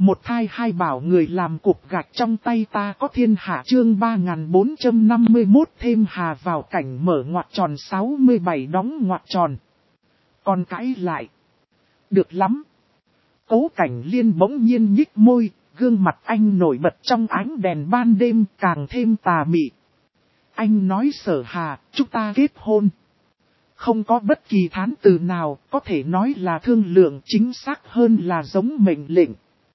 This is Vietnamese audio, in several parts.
Một thai hai bảo người làm cục gạch trong tay ta có thiên hạ chương 3451 thêm hà vào cảnh mở ngoặc tròn 67 đóng ngoặc tròn. Còn cãi lại. Được lắm. Cố Cảnh Liên bỗng nhiên nhích môi, gương mặt anh nổi bật trong ánh đèn ban đêm càng thêm tà mị. Anh nói Sở Hà, chúng ta kết hôn. Không có bất kỳ thán từ nào, có thể nói là thương lượng chính xác hơn là giống mệnh lệnh.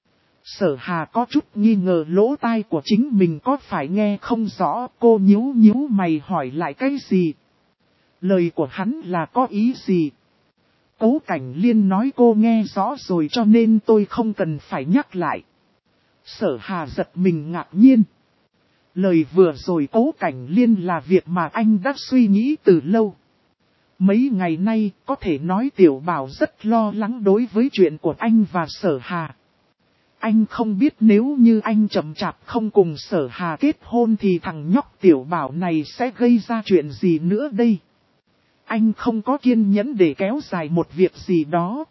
Sở Hà có chút nghi ngờ lỗ tai của chính mình có phải nghe không rõ, cô nhíu mày hỏi lại cái gì. Lời của hắn là có ý gì? Cố Cảnh Liên nói cô nghe rõ rồi cho nên tôi không cần phải nhắc lại. Sở Hà giật mình ngạc nhiên. Lời vừa rồi Cố Cảnh Liên là việc mà anh đã suy nghĩ từ lâu. Mấy ngày nay có thể nói Tiểu Bảo rất lo lắng đối với chuyện của anh và Sở Hà. Anh không biết nếu như anh chậm chạp không cùng Sở Hà kết hôn thì thằng nhóc Tiểu Bảo này sẽ gây ra chuyện gì nữa đây. Anh không có kiên nhẫn để kéo dài một việc gì đó.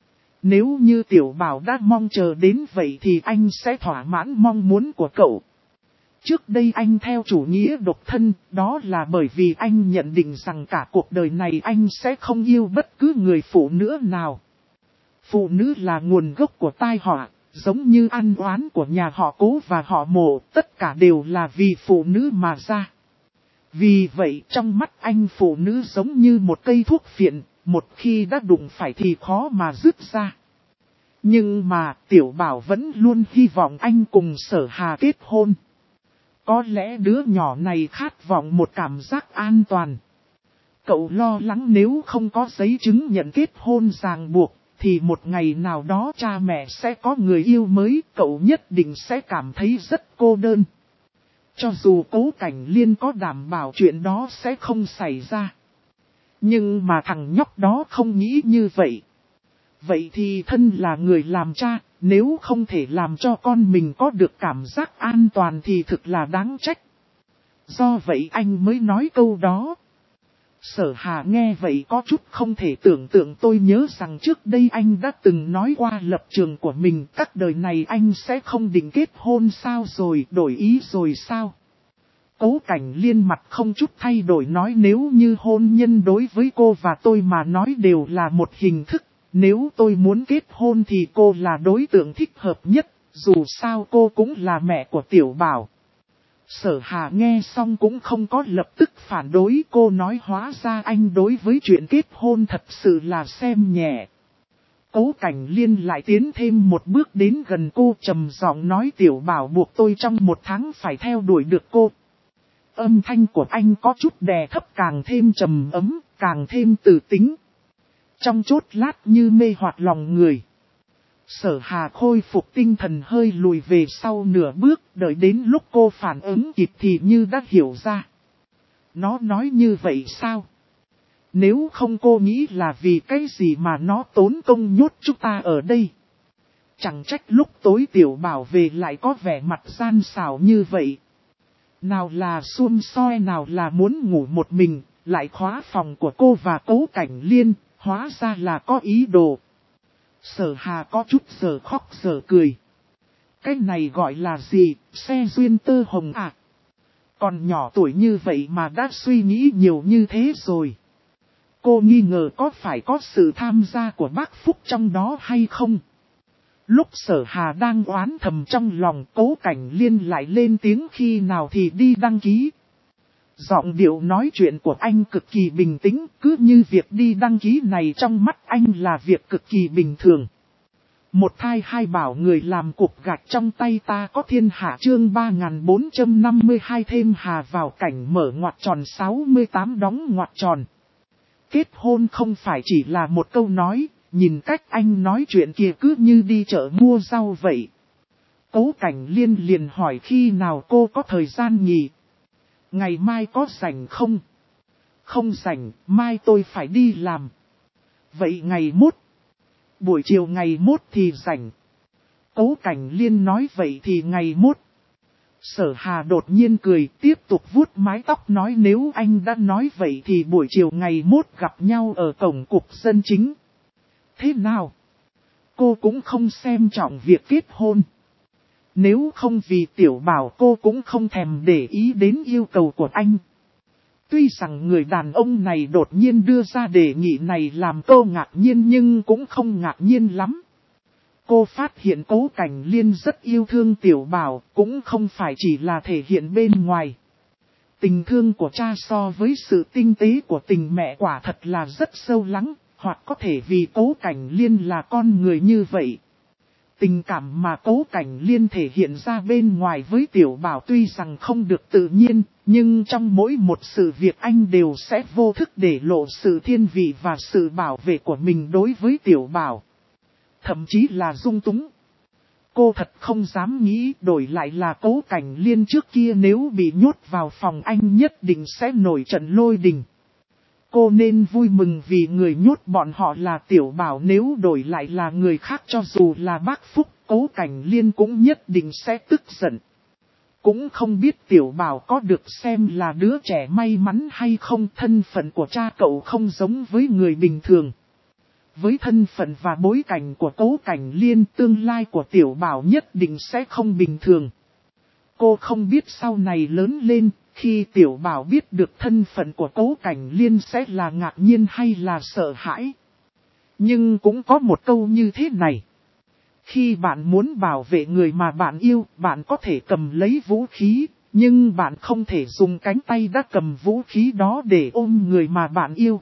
Nếu như Tiểu Bảo đã mong chờ đến vậy thì anh sẽ thỏa mãn mong muốn của cậu. Trước đây anh theo chủ nghĩa độc thân, đó là bởi vì anh nhận định rằng cả cuộc đời này anh sẽ không yêu bất cứ người phụ nữ nào. Phụ nữ là nguồn gốc của tai họa, giống như ăn oán của nhà họ Cố và họ Mộ, tất cả đều là vì phụ nữ mà ra. Vì vậy trong mắt anh phụ nữ giống như một cây thuốc phiện, một khi đã đụng phải thì khó mà dứt ra. Nhưng mà Tiểu Bảo vẫn luôn hy vọng anh cùng Sở Hà kết hôn. Có lẽ đứa nhỏ này khát vọng một cảm giác an toàn. Cậu lo lắng nếu không có giấy chứng nhận kết hôn ràng buộc, thì một ngày nào đó cha mẹ sẽ có người yêu mới, cậu nhất định sẽ cảm thấy rất cô đơn. Cho dù Cố Cảnh Liên có đảm bảo chuyện đó sẽ không xảy ra. Nhưng mà thằng nhóc đó không nghĩ như vậy. Vậy thì thân là người làm cha, nếu không thể làm cho con mình có được cảm giác an toàn thì thực là đáng trách. Do vậy anh mới nói câu đó. Sở Hà nghe vậy có chút không thể tưởng tượng, tôi nhớ rằng trước đây anh đã từng nói qua lập trường của mình, các đời này anh sẽ không định kết hôn sao rồi, đổi ý rồi sao? Cố Cảnh Liên mặt không chút thay đổi nói nếu như hôn nhân đối với cô và tôi mà nói đều là một hình thức, nếu tôi muốn kết hôn thì cô là đối tượng thích hợp nhất, dù sao cô cũng là mẹ của Tiểu Bảo. Sở Hà nghe xong cũng không có lập tức phản đối, cô nói hóa ra anh đối với chuyện kết hôn thật sự là xem nhẹ. Cố Cảnh Liên lại tiến thêm một bước đến gần cô trầm giọng nói Tiểu Bảo buộc tôi trong một tháng phải theo đuổi được cô. Âm thanh của anh có chút đè thấp càng thêm trầm ấm, càng thêm tử tính. Trong chốt lát như mê hoặc lòng người. Sở Hà khôi phục tinh thần hơi lùi về sau nửa bước, đợi đến lúc cô phản ứng kịp thì như đã hiểu ra. Nó nói như vậy sao? Nếu không cô nghĩ là vì cái gì mà nó tốn công nhốt chúng ta ở đây? Chẳng trách lúc tối Tiểu Bảo về lại có vẻ mặt gian xảo như vậy. Nào là xum soi nào là muốn ngủ một mình, lại khóa phòng của cô và Cố Cảnh Liên, hóa ra là có ý đồ. Sở Hà có chút giờ khóc giờ cười. Cái này gọi là gì, xe duyên tơ hồng à? Còn nhỏ tuổi như vậy mà đã suy nghĩ nhiều như thế rồi. Cô nghi ngờ có phải có sự tham gia của bác Phúc trong đó hay không? Lúc Sở Hà đang oán thầm trong lòng, Cố Cảnh Liên lại lên tiếng khi nào thì đi đăng ký. Giọng điệu nói chuyện của anh cực kỳ bình tĩnh, cứ như việc đi đăng ký này trong mắt anh là việc cực kỳ bình thường. Một thai hai bảo người làm cục gạch trong tay ta có thiên hạ chương 3452 thêm hà vào cảnh mở ngoặc tròn 68 đóng ngoặc tròn. Kết hôn không phải chỉ là một câu nói, nhìn cách anh nói chuyện kia cứ như đi chợ mua rau vậy. Cố Cảnh Liên liền hỏi khi nào cô có thời gian nghỉ. Ngày mai có rảnh không? Không rảnh, mai tôi phải đi làm. Vậy ngày mốt? Buổi chiều ngày mốt thì rảnh. Cố Cảnh Liên nói vậy thì ngày mốt. Sở Hà đột nhiên cười tiếp tục vuốt mái tóc nói nếu anh đã nói vậy thì buổi chiều ngày mốt gặp nhau ở cổng cục dân chính. Thế nào? cô cũng không xem trọng việc kết hôn. Nếu không vì Tiểu Bảo cô cũng không thèm để ý đến yêu cầu của anh. Tuy rằng người đàn ông này đột nhiên đưa ra đề nghị này làm cô ngạc nhiên nhưng cũng không ngạc nhiên lắm. Cô phát hiện Cố Cảnh Liên rất yêu thương Tiểu Bảo, cũng không phải chỉ là thể hiện bên ngoài. Tình thương của cha so với sự tinh tế của tình mẹ quả thật là rất sâu lắng, hoặc có thể vì Cố Cảnh Liên là con người như vậy. Tình cảm mà Cố Cảnh Liên thể hiện ra bên ngoài với Tiểu Bảo tuy rằng không được tự nhiên, nhưng trong mỗi một sự việc anh đều sẽ vô thức để lộ sự thiên vị và sự bảo vệ của mình đối với Tiểu Bảo. Thậm chí là dung túng. Cô thật không dám nghĩ đổi lại là Cố Cảnh Liên trước kia nếu bị nhốt vào phòng anh nhất định sẽ nổi trận lôi đình. Cô nên vui mừng vì người nhốt bọn họ là Tiểu Bảo, nếu đổi lại là người khác cho dù là bác Phúc, Cố Cảnh Liên cũng nhất định sẽ tức giận. Cũng không biết Tiểu Bảo có được xem là đứa trẻ may mắn hay không, thân phận của cha cậu không giống với người bình thường. Với thân phận và bối cảnh của Cố Cảnh Liên, tương lai của Tiểu Bảo nhất định sẽ không bình thường. Cô không biết sau này lớn lên, khi Tiểu Bảo biết được thân phận của Cố Cảnh Liên sẽ là ngạc nhiên hay là sợ hãi. Nhưng cũng có một câu như thế này. Khi bạn muốn bảo vệ người mà bạn yêu, bạn có thể cầm lấy vũ khí, nhưng bạn không thể dùng cánh tay đã cầm vũ khí đó để ôm người mà bạn yêu.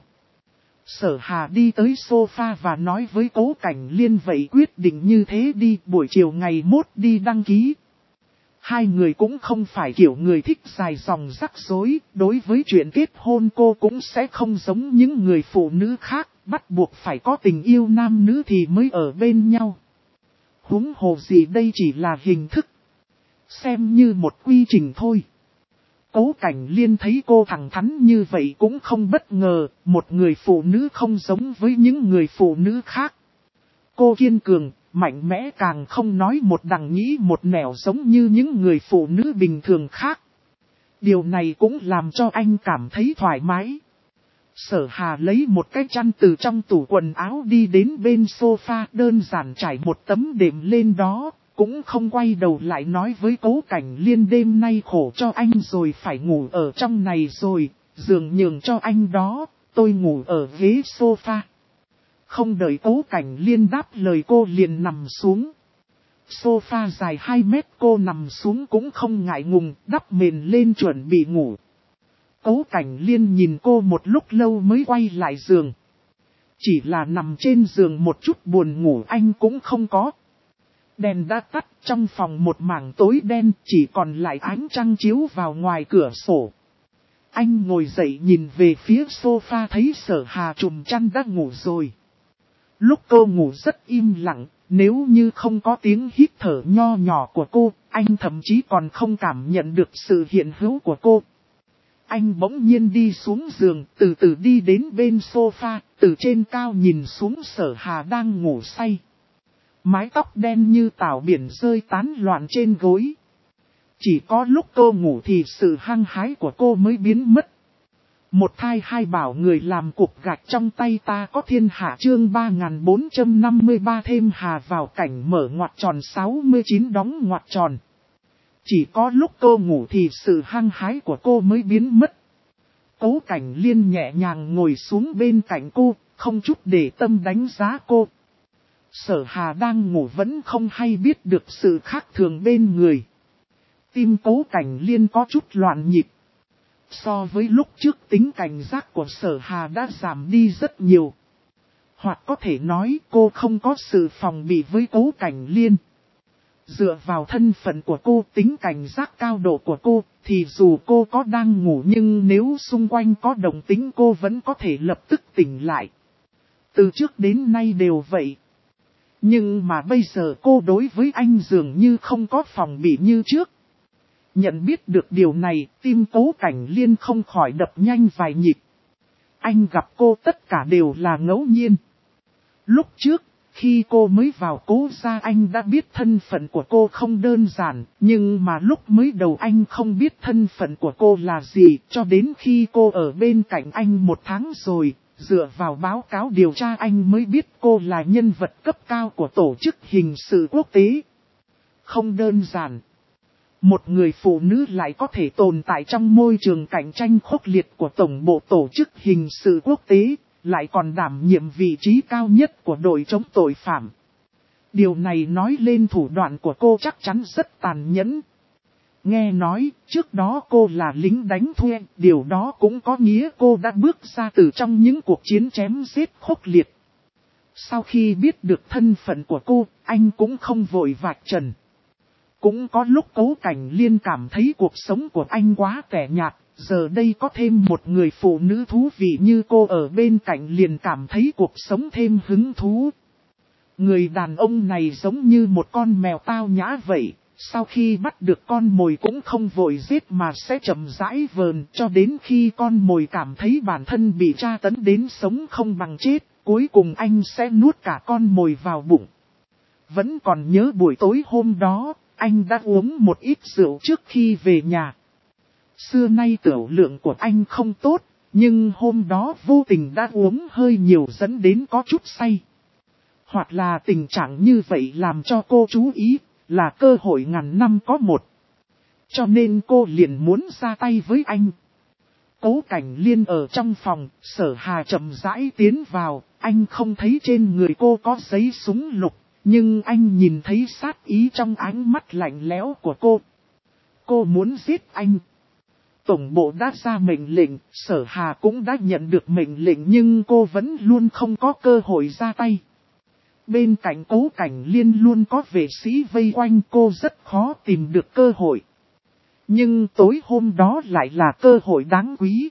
Sở Hà đi tới sofa và nói với Cố Cảnh Liên vậy quyết định như thế đi, buổi chiều ngày mốt đi đăng ký. Hai người cũng không phải kiểu người thích dài dòng rắc rối, đối với chuyện kết hôn cô cũng sẽ không giống những người phụ nữ khác, bắt buộc phải có tình yêu nam nữ thì mới ở bên nhau. Huống hồ gì đây chỉ là hình thức, xem như một quy trình thôi. Cố Cảnh Liên thấy cô thẳng thắn như vậy cũng không bất ngờ, một người phụ nữ không giống với những người phụ nữ khác. Cô kiên cường, mạnh mẽ, càng không nói một đằng nghĩ một nẻo giống như những người phụ nữ bình thường khác. Điều này cũng làm cho anh cảm thấy thoải mái. Sở Hà lấy một cái chăn từ trong tủ quần áo đi đến bên sofa, đơn giản trải một tấm đệm lên đó, cũng không quay đầu lại nói với Cố Cảnh Liên đêm nay khổ cho anh rồi, phải ngủ ở trong này rồi, giường nhường cho anh đó, tôi ngủ ở ghế sofa. Không đợi Cố Cảnh Liên đáp lời cô liền nằm xuống. Sofa dài 2 mét, cô nằm xuống cũng không ngại ngùng, đắp mền lên chuẩn bị ngủ. Cố Cảnh Liên nhìn cô một lúc lâu mới quay lại giường. Chỉ là nằm trên giường một chút buồn ngủ anh cũng không có. Đèn đã tắt, trong phòng một mảng tối đen, chỉ còn lại ánh trăng chiếu vào ngoài cửa sổ. Anh ngồi dậy nhìn về phía sofa thấy Sở Hà trùm chăn đã ngủ rồi. Lúc cô ngủ rất im lặng, nếu như không có tiếng hít thở nho nhỏ của cô, anh thậm chí còn không cảm nhận được sự hiện hữu của cô. Anh bỗng nhiên đi xuống giường, từ từ đi đến bên sofa, từ trên cao nhìn xuống Sở Hà đang ngủ say. Mái tóc đen như tảo biển rơi tán loạn trên gối. Chỉ có lúc cô ngủ thì sự hăng hái của cô mới biến mất. Một thai hai bảo người làm cục gạch trong tay ta có thiên hạ, chương 3453 thêm hà vào cảnh mở ngoặc tròn 69 đóng ngoặc tròn. Chỉ có lúc cô ngủ thì sự hăng hái của cô mới biến mất. Cố Cảnh Liên nhẹ nhàng ngồi xuống bên cạnh cô, không chút để tâm đánh giá cô. Sở Hà đang ngủ vẫn không hay biết được sự khác thường bên người. Tim Cố Cảnh Liên có chút loạn nhịp. So với lúc trước tính cảnh giác của Sở Hà đã giảm đi rất nhiều. Hoặc có thể nói cô không có sự phòng bị với Cố Cảnh Liên. Dựa vào thân phận của cô, tính cảnh giác cao độ của cô, thì dù cô có đang ngủ nhưng nếu xung quanh có động tĩnh cô vẫn có thể lập tức tỉnh lại. Từ trước đến nay đều vậy. Nhưng mà bây giờ cô đối với anh dường như không có phòng bị như trước. Nhận biết được điều này, tim Cố Cảnh Liên không khỏi đập nhanh vài nhịp. Anh gặp cô tất cả đều là ngẫu nhiên. Lúc trước, khi cô mới vào Cố gia anh đã biết thân phận của cô không đơn giản, nhưng mà lúc mới đầu anh không biết thân phận của cô là gì, cho đến khi cô ở bên cạnh anh 1 tháng rồi, dựa vào báo cáo điều tra anh mới biết cô là nhân vật cấp cao của tổ chức hình sự quốc tế. Không đơn giản. Một người phụ nữ lại có thể tồn tại trong môi trường cạnh tranh khốc liệt của tổng bộ tổ chức hình sự quốc tế, lại còn đảm nhiệm vị trí cao nhất của đội chống tội phạm. Điều này nói lên thủ đoạn của cô chắc chắn rất tàn nhẫn. Nghe nói, trước đó cô là lính đánh thuê, điều đó cũng có nghĩa cô đã bước ra từ trong những cuộc chiến chém giết khốc liệt. Sau khi biết được thân phận của cô, anh cũng không vội vạch trần. Cũng có lúc Cố Cảnh Liên cảm thấy cuộc sống của anh quá tẻ nhạt, giờ đây có thêm một người phụ nữ thú vị như cô ở bên cạnh liền cảm thấy cuộc sống thêm hứng thú. Người đàn ông này giống như một con mèo tao nhã vậy, sau khi bắt được con mồi cũng không vội giết mà sẽ chậm rãi vờn cho đến khi con mồi cảm thấy bản thân bị tra tấn đến sống không bằng chết, cuối cùng anh sẽ nuốt cả con mồi vào bụng. Vẫn còn nhớ buổi tối hôm đó, anh đã uống một ít rượu trước khi về nhà. Xưa nay tiểu lượng của anh không tốt, nhưng hôm đó vô tình đã uống hơi nhiều dẫn đến có chút say. Hoặc là tình trạng như vậy làm cho cô chú ý, là cơ hội ngàn năm có một. Cho nên cô liền muốn ra tay với anh. Cố Cảnh Liên ở trong phòng, Sở Hà chậm rãi tiến vào, anh không thấy trên người cô có giấy súng lục, nhưng anh nhìn thấy sát ý trong ánh mắt lạnh lẽo của cô. Cô muốn giết anh. Tổng bộ đã ra mệnh lệnh, Sở Hà cũng đã nhận được mệnh lệnh nhưng cô vẫn luôn không có cơ hội ra tay. Bên cạnh Cố Cảnh Liên luôn có vệ sĩ vây quanh cô rất khó tìm được cơ hội. Nhưng tối hôm đó lại là cơ hội đáng quý.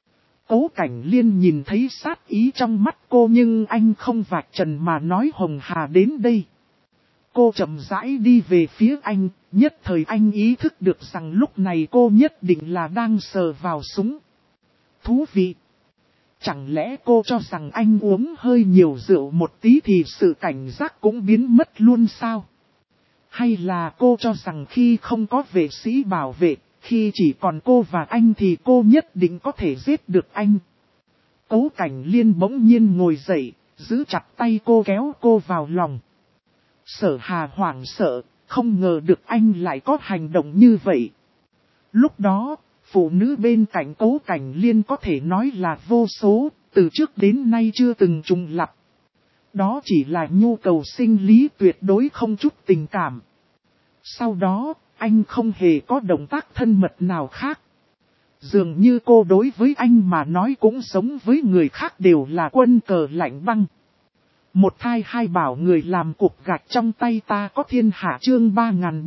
Cố Cảnh Liên nhìn thấy sát ý trong mắt cô nhưng anh không vạch trần mà nói Hồng Hà đến đây. Cô chậm rãi đi về phía anh, nhất thời anh ý thức được rằng lúc này cô nhất định là đang sờ vào súng. Thú vị! Chẳng lẽ cô cho rằng anh uống hơi nhiều rượu một tí thì sự cảnh giác cũng biến mất luôn sao? Hay là cô cho rằng khi không có vệ sĩ bảo vệ, khi chỉ còn cô và anh thì cô nhất định có thể giết được anh? Cố Cảnh Liên bỗng nhiên ngồi dậy, giữ chặt tay cô kéo cô vào lòng. Sở Hà hoảng sợ, không ngờ được anh lại có hành động như vậy. Lúc đó, phụ nữ bên cạnh Cố Cảnh Liên có thể nói là vô số, từ trước đến nay chưa từng trùng lặp. Đó chỉ là nhu cầu sinh lý tuyệt đối không chút tình cảm. Sau đó, anh không hề có động tác thân mật nào khác. Dường như cô đối với anh mà nói cũng giống với người khác đều là quân cờ lạnh băng. Một thai hai bảo người làm cục gạch trong tay ta có thiên hạ chương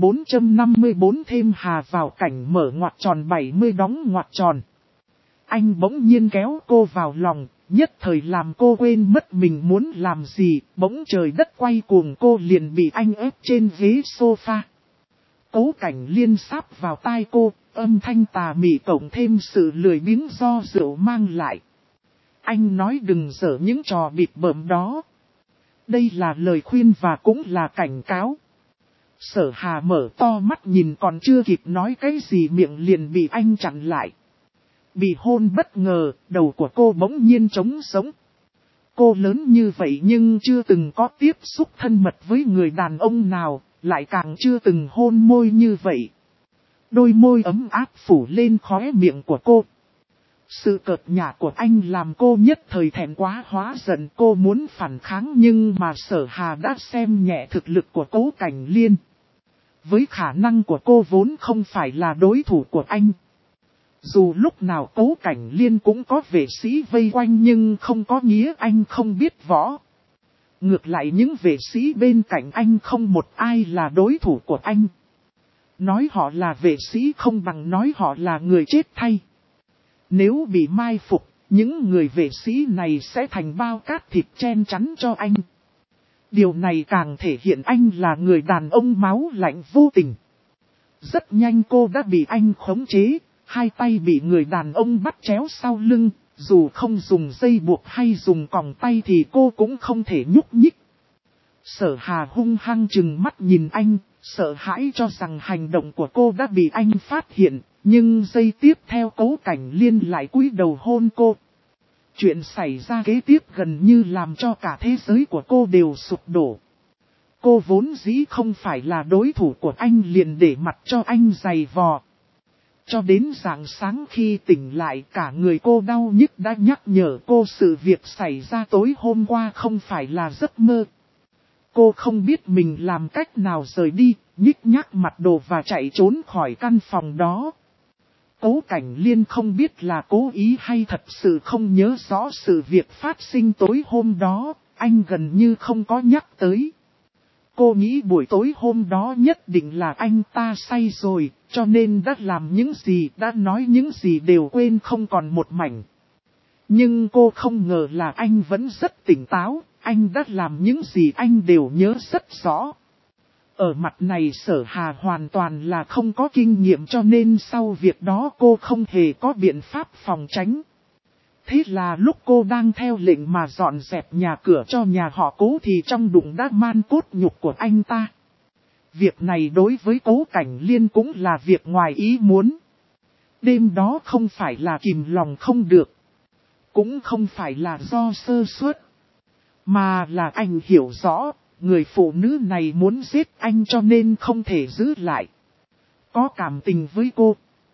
3454 thêm hà vào cảnh mở ngoặc tròn 70 đóng ngoặc tròn. Anh bỗng nhiên kéo cô vào lòng, nhất thời làm cô quên mất mình muốn làm gì, bỗng trời đất quay cuồng cô liền bị anh ép trên ghế sofa. Cố Cảnh Liên sáp vào tai cô, âm thanh tà mị cộng thêm sự lười biếng do rượu mang lại. Anh nói đừng giở những trò bịp bợm đó. Đây là lời khuyên và cũng là cảnh cáo. Sở Hà mở to mắt nhìn còn chưa kịp nói cái gì miệng liền bị anh chặn lại. Bị hôn bất ngờ, đầu của cô bỗng nhiên trống sống. Cô lớn như vậy nhưng chưa từng có tiếp xúc thân mật với người đàn ông nào, lại càng chưa từng hôn môi như vậy. Đôi môi ấm áp phủ lên khóe miệng của cô. Sự cợt nhả của anh làm cô nhất thời thẹn quá hóa giận, cô muốn phản kháng nhưng mà Sở Hà đã xem nhẹ thực lực của Cố Cảnh Liên. Với khả năng của cô vốn không phải là đối thủ của anh. Dù lúc nào Cố Cảnh Liên cũng có vệ sĩ vây quanh nhưng không có nghĩa anh không biết võ. Ngược lại những vệ sĩ bên cạnh anh không một ai là đối thủ của anh. Nói họ là vệ sĩ không bằng nói họ là người chết thay. Nếu bị mai phục, những người vệ sĩ này sẽ thành bao cát thịt chen chắn cho anh. Điều này càng thể hiện anh là người đàn ông máu lạnh vô tình. Rất nhanh cô đã bị anh khống chế, hai tay bị người đàn ông bắt chéo sau lưng, dù không dùng dây buộc hay dùng còng tay thì cô cũng không thể nhúc nhích. Sở Hà hung hăng trừng mắt nhìn anh, sợ hãi cho rằng hành động của cô đã bị anh phát hiện, nhưng giây tiếp theo Cố Cảnh Liên lại cúi đầu hôn cô. Chuyện xảy ra kế tiếp gần như làm cho cả thế giới của cô đều sụp đổ. Cô vốn dĩ không phải là đối thủ của anh liền để mặt cho anh giày vò. Cho đến rạng sáng khi tỉnh lại cả người cô đau nhức đã nhắc nhở cô sự việc xảy ra tối hôm qua không phải là giấc mơ. Cô không biết mình làm cách nào rời đi, nhích nhác mặt đồ và chạy trốn khỏi căn phòng đó. Cố Cảnh Liên không biết là cố ý hay thật sự không nhớ rõ sự việc phát sinh tối hôm đó, anh gần như không có nhắc tới. Cô nghĩ buổi tối hôm đó nhất định là anh ta say rồi, cho nên đã làm những gì, đã nói những gì đều quên không còn một mảnh. Nhưng cô không ngờ là anh vẫn rất tỉnh táo, anh đã làm những gì anh đều nhớ rất rõ. Ở mặt này Sở Hà hoàn toàn là không có kinh nghiệm cho nên sau việc đó cô không hề có biện pháp phòng tránh. Thế là lúc cô đang theo lệnh mà dọn dẹp nhà cửa cho nhà họ Cố thì trong bụng đã man cốt nhục của anh ta. Việc này đối với Cố Cảnh Liên cũng là việc ngoài ý muốn. Đêm đó không phải là kìm lòng không được. Cũng không phải là do sơ suất. Mà là anh hiểu rõ, người phụ nữ này muốn giết anh cho nên không thể giữ lại. Có cảm tình với cô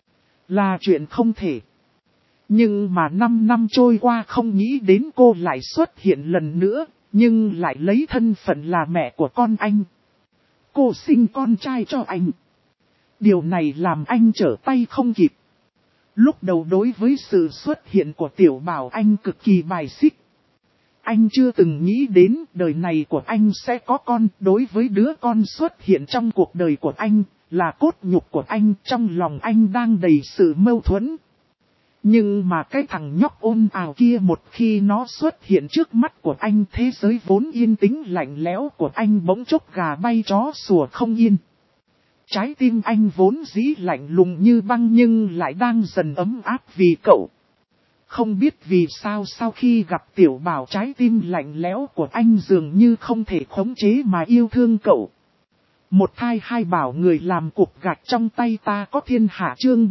là chuyện không thể. Nhưng mà 5 năm trôi qua không nghĩ đến cô lại xuất hiện lần nữa, nhưng lại lấy thân phận là mẹ của con anh. Cô sinh con trai cho anh. Điều này làm anh trở tay không kịp. Lúc đầu đối với sự xuất hiện của Tiểu Bảo anh cực kỳ bài xích. Anh chưa từng nghĩ đến đời này của anh sẽ có con. Đối với đứa con xuất hiện trong cuộc đời của anh, là cốt nhục của anh, trong lòng anh đang đầy sự mâu thuẫn. Nhưng mà cái thằng nhóc ôn ào kia một khi nó xuất hiện trước mắt của anh, thế giới vốn yên tĩnh lạnh lẽo của anh bỗng chốc gà bay chó sủa không yên. Trái tim anh vốn dĩ lạnh lùng như băng nhưng lại đang dần ấm áp vì cậu. Không biết vì sao sau khi gặp Tiểu Bảo trái tim lạnh lẽo của anh dường như không thể khống chế mà yêu thương cậu. Một thai hai bảo người làm cục gạch trong tay ta có thiên hạ chương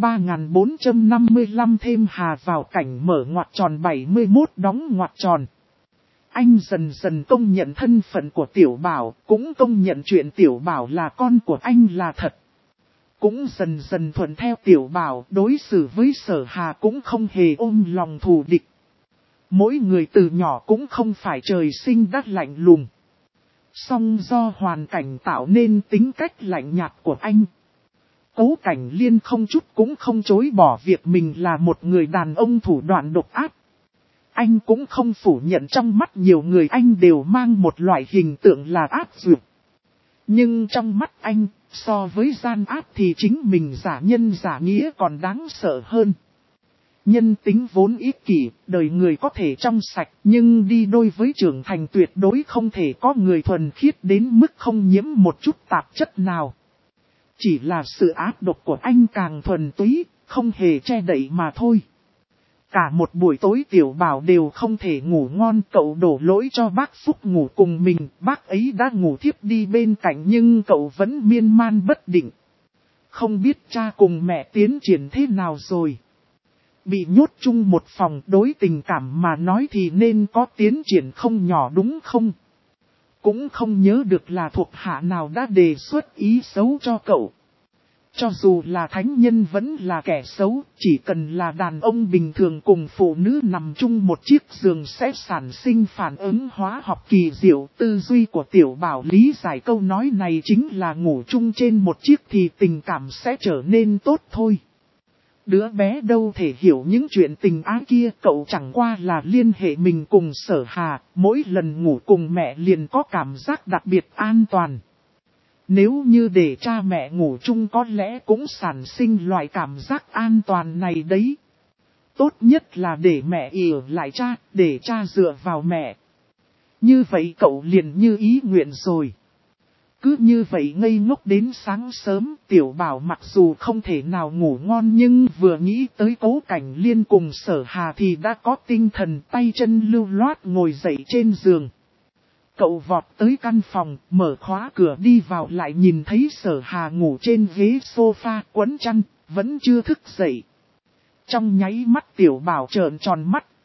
3455 thêm hà vào cảnh mở ngoặc tròn 71 đóng ngoặc tròn. Anh dần dần công nhận thân phận của Tiểu Bảo, cũng công nhận chuyện Tiểu Bảo là con của anh là thật. Cũng dần dần thuận theo Tiểu Bảo, đối xử với Sở Hà cũng không hề ôm lòng thù địch. Mỗi người từ nhỏ cũng không phải trời sinh đã lạnh lùng. Song do hoàn cảnh tạo nên tính cách lạnh nhạt của anh. Cố Cảnh Liên không chút cũng không chối bỏ việc mình là một người đàn ông thủ đoạn độc ác. Anh cũng không phủ nhận trong mắt nhiều người anh đều mang một loại hình tượng là ác dược. Nhưng trong mắt anh, so với gian ác thì chính mình giả nhân giả nghĩa còn đáng sợ hơn. Nhân tính vốn ích kỷ, đời người có thể trong sạch, nhưng đi đôi với trưởng thành tuyệt đối không thể có người thuần khiết đến mức không nhiễm một chút tạp chất nào. Chỉ là sự ác độc của anh càng thuần túy, không hề che đậy mà thôi. Cả một buổi tối Tiểu Bảo đều không thể ngủ ngon, cậu đổ lỗi cho bác Phúc ngủ cùng mình, bác ấy đã ngủ thiếp đi bên cạnh nhưng cậu vẫn miên man bất định. Không biết cha cùng mẹ tiến triển thế nào rồi. Bị nhốt chung một phòng, đối tình cảm mà nói thì nên có tiến triển không nhỏ đúng không? Cũng không nhớ được là thuộc hạ nào đã đề xuất ý xấu cho cậu. Cho dù là thánh nhân vẫn là kẻ xấu, chỉ cần là đàn ông bình thường cùng phụ nữ nằm chung một chiếc giường sẽ sản sinh phản ứng hóa học kỳ diệu. Tư duy của Tiểu Bảo lý giải câu nói này chính là ngủ chung trên một chiếc thì tình cảm sẽ trở nên tốt thôi. Đứa bé đâu thể hiểu những chuyện tình ái kia, cậu chẳng qua là liên hệ mình cùng Sở Hà, mỗi lần ngủ cùng mẹ liền có cảm giác đặc biệt an toàn. Nếu như để cha mẹ ngủ chung có lẽ cũng sản sinh loại cảm giác an toàn này đấy. Tốt nhất là để mẹ ỉa lại cha, để cha dựa vào mẹ. Như vậy cậu liền như ý nguyện rồi. Cứ như vậy ngây ngốc đến sáng sớm, Tiểu Bảo mặc dù không thể nào ngủ ngon nhưng vừa nghĩ tới Cố Cảnh Liên cùng Sở Hà thì đã có tinh thần, tay chân lưu loát ngồi dậy trên giường. Cậu vọt tới căn phòng, mở khóa cửa đi vào lại nhìn thấy Sở Hà ngủ trên ghế sofa quấn chăn, vẫn chưa thức dậy. Trong nháy mắt Tiểu Bảo trợn tròn mắt,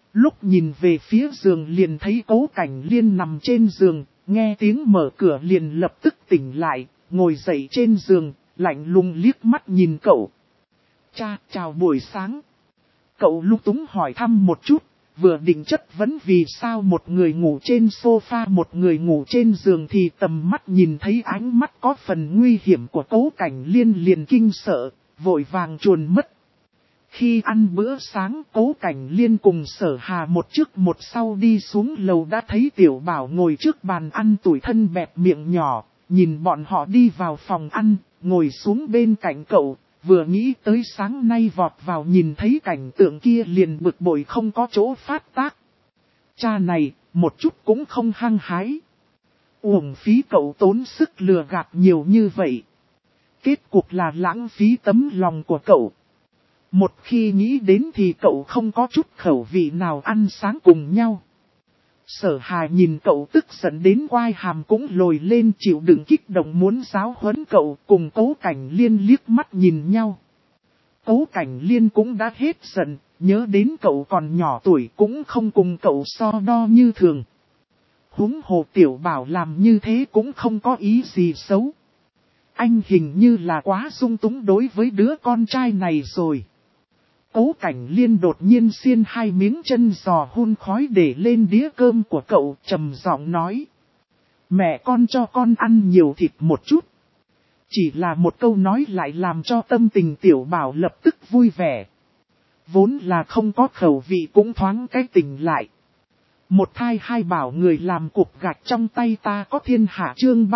Lúc nhìn về phía giường liền thấy Cố Cảnh Liên nằm trên giường, nghe tiếng mở cửa liền lập tức tỉnh lại, ngồi dậy trên giường, lạnh lùng liếc mắt nhìn cậu. Cha, chào buổi sáng. Cậu lung túng hỏi thăm một chút, vừa định chất vấn vì sao một người ngủ trên sofa một người ngủ trên giường thì tầm mắt nhìn thấy ánh mắt có phần nguy hiểm của Cố Cảnh Liên liền kinh sợ, vội vàng chuồn mất. Khi ăn bữa sáng, Cố Cảnh Liên cùng Sở Hà một trước một sau đi xuống lầu đã thấy Tiểu Bảo ngồi trước bàn ăn tủi thân bẹp miệng nhỏ, nhìn bọn họ đi vào phòng ăn, ngồi xuống bên cạnh cậu, vừa nghĩ tới sáng nay vọt vào nhìn thấy cảnh tượng kia liền bực bội không có chỗ phát tác. Cha này, một chút cũng không hăng hái. Uổng phí cậu tốn sức lừa gạt nhiều như vậy. Kết cục là lãng phí tấm lòng của cậu. Một khi nghĩ đến thì cậu không có chút khẩu vị nào ăn sáng cùng nhau. Sở Hà nhìn cậu tức giận đến quai hàm cũng lồi lên chịu đựng kích động muốn giáo huấn cậu cùng Cố Cảnh Liên liếc mắt nhìn nhau. Cố Cảnh Liên cũng đã hết giận, nhớ đến cậu còn nhỏ tuổi cũng không cùng cậu so đo như thường. Huống hồ Tiểu Bảo làm như thế cũng không có ý gì xấu. Anh hình như là quá dung túng đối với đứa con trai này rồi. Cố Cảnh Liên đột nhiên xiên hai miếng chân giò hun khói để lên đĩa cơm của cậu, trầm giọng nói. Mẹ con cho con ăn nhiều thịt một chút. Chỉ là một câu nói lại làm cho tâm tình Tiểu Bảo lập tức vui vẻ. Vốn là không có khẩu vị cũng thoáng cái tỉnh lại. Một thai hai bảo người làm cục gạch trong tay ta có thiên hạ chương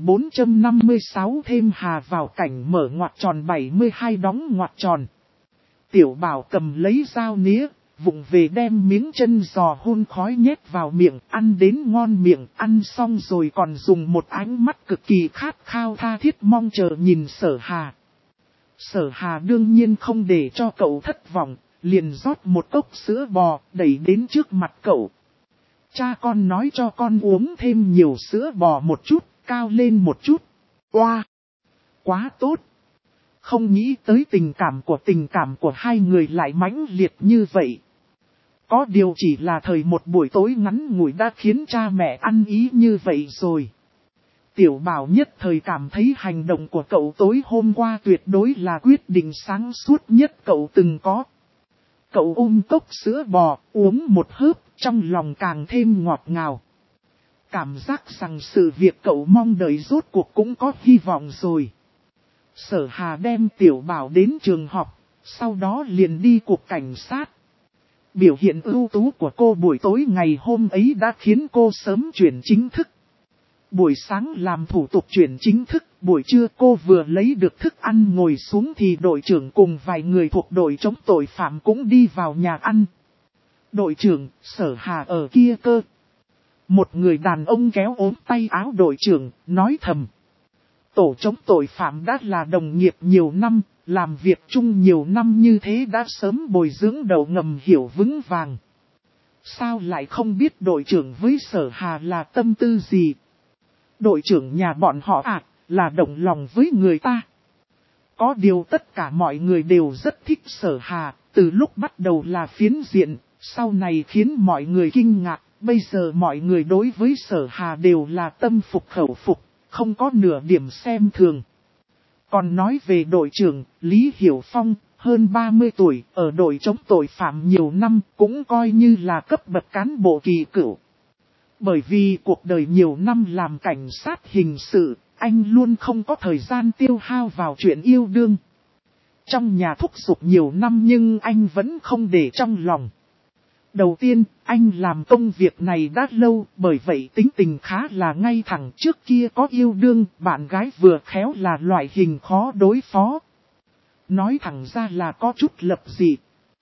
3456 thêm hà vào cảnh mở ngoặc tròn 72 đóng ngoặc tròn. Tiểu Bảo cầm lấy dao nĩa, vụng về đem miếng chân giò hun khói nhét vào miệng, ăn đến ngon miệng, ăn xong rồi còn dùng một ánh mắt cực kỳ khát khao tha thiết mong chờ nhìn Sở Hà. Sở Hà đương nhiên không để cho cậu thất vọng, liền rót một cốc sữa bò, đẩy đến trước mặt cậu. Cha con nói cho con uống thêm nhiều sữa bò một chút, cao lên một chút. Oa! Quá tốt! Không nghĩ tới tình cảm của hai người lại mãnh liệt như vậy. Có điều chỉ là thời một buổi tối ngắn ngủi đã khiến cha mẹ ăn ý như vậy rồi. Tiểu Bảo nhất thời cảm thấy hành động của cậu tối hôm qua tuyệt đối là quyết định sáng suốt nhất cậu từng có. Cậu ôm cốc sữa bò, uống một hớp, trong lòng càng thêm ngọt ngào. Cảm giác rằng sự việc cậu mong đợi rốt cuộc cũng có hy vọng rồi. Sở Hà đem Tiểu Bảo đến trường học, sau đó liền đi cục cảnh sát. Biểu hiện ưu tú của cô buổi tối ngày hôm ấy đã khiến cô sớm chuyển chính thức. Buổi sáng làm thủ tục chuyển chính thức, buổi trưa cô vừa lấy được thức ăn ngồi xuống thì đội trưởng cùng vài người thuộc đội chống tội phạm cũng đi vào nhà ăn. Đội trưởng, Sở Hà ở kia cơ. Một người đàn ông kéo ốm tay áo đội trưởng, nói thầm. Tổ chống tội phạm đã là đồng nghiệp nhiều năm, làm việc chung nhiều năm như thế đã sớm bồi dưỡng đầu ngầm hiểu vững vàng. Sao lại không biết đội trưởng với Sở Hà là tâm tư gì? Đội trưởng nhà bọn họ là động lòng với người ta. Có điều tất cả mọi người đều rất thích Sở Hà, từ lúc bắt đầu là phiến diện, sau này khiến mọi người kinh ngạc, bây giờ mọi người đối với Sở Hà đều là tâm phục khẩu phục, không có nửa điểm xem thường. Còn nói về đội trưởng, Lý Hiểu Phong, hơn 30 tuổi, ở đội chống tội phạm nhiều năm, cũng coi như là cấp bậc cán bộ kỳ cựu. Bởi vì cuộc đời nhiều năm làm cảnh sát hình sự, anh luôn không có thời gian tiêu hao vào chuyện yêu đương. Trong nhà thúc giục nhiều năm nhưng anh vẫn không để trong lòng. Đầu tiên, anh làm công việc này đã lâu, bởi vậy tính tình khá là ngay thẳng. Trước kia có yêu đương, bạn gái vừa khéo là loại hình khó đối phó. Nói thẳng ra là có chút lập dị.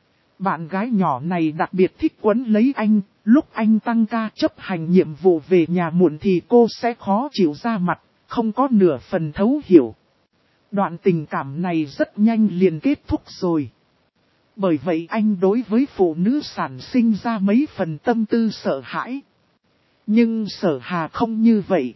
Bạn gái nhỏ này đặc biệt thích quấn lấy anh, lúc anh tăng ca chấp hành nhiệm vụ về nhà muộn thì cô sẽ khó chịu ra mặt, không có nửa phần thấu hiểu. Đoạn tình cảm này rất nhanh liền kết thúc rồi. Bởi vậy anh đối với phụ nữ sản sinh ra mấy phần tâm tư sợ hãi. Nhưng Sở Hà không như vậy.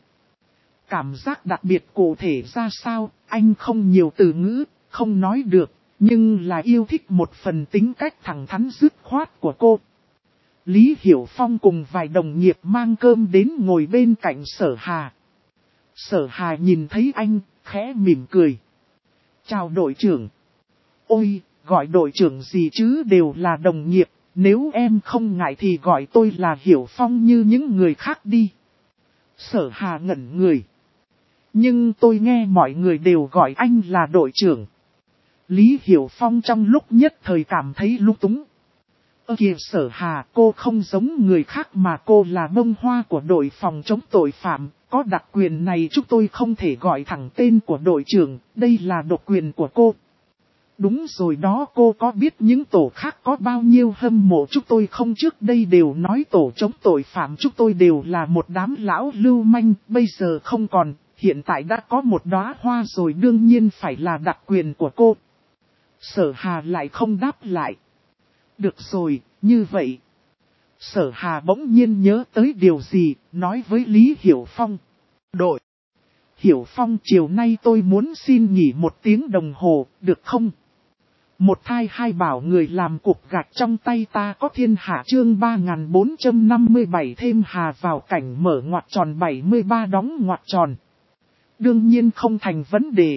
Cảm giác đặc biệt cụ thể ra sao, anh không nhiều từ ngữ, không nói được, nhưng là yêu thích một phần tính cách thẳng thắn dứt khoát của cô. Lý Hiểu Phong cùng vài đồng nghiệp mang cơm đến ngồi bên cạnh Sở Hà. Sở Hà nhìn thấy anh, khẽ mỉm cười. Chào đội trưởng. Ôi, gọi đội trưởng gì chứ, đều là đồng nghiệp, nếu em không ngại thì gọi tôi là Hiểu Phong như những người khác đi. Sở Hà ngẩn người. Nhưng tôi nghe mọi người đều gọi anh là đội trưởng. Lý Hiểu Phong trong lúc nhất thời cảm thấy lung túng. Kìa Sở Hà, cô không giống người khác mà cô là bông hoa của đội phòng chống tội phạm, có đặc quyền này chúng tôi không thể gọi thẳng tên của đội trưởng, đây là độc quyền của cô. Đúng rồi đó, cô có biết những tổ khác có bao nhiêu hâm mộ chúng tôi không, trước đây đều nói tổ chống tội phạm chúng tôi đều là một đám lão lưu manh, bây giờ không còn, hiện tại đã có một đóa hoa rồi, đương nhiên phải là đặc quyền của cô. Sở Hà lại không đáp lại. Được rồi, như vậy. Sở Hà bỗng nhiên nhớ tới điều gì, nói với Lý Hiểu Phong. Đội Hiểu Phong, chiều nay tôi muốn xin nghỉ 1 tiếng đồng hồ, được không? Một thai hai bảo người làm cục gạch trong tay ta có thiên hạ, chương 3457 thêm Hà vào cảnh mở ngoặc tròn 73 đóng ngoặc tròn. Đương nhiên không thành vấn đề.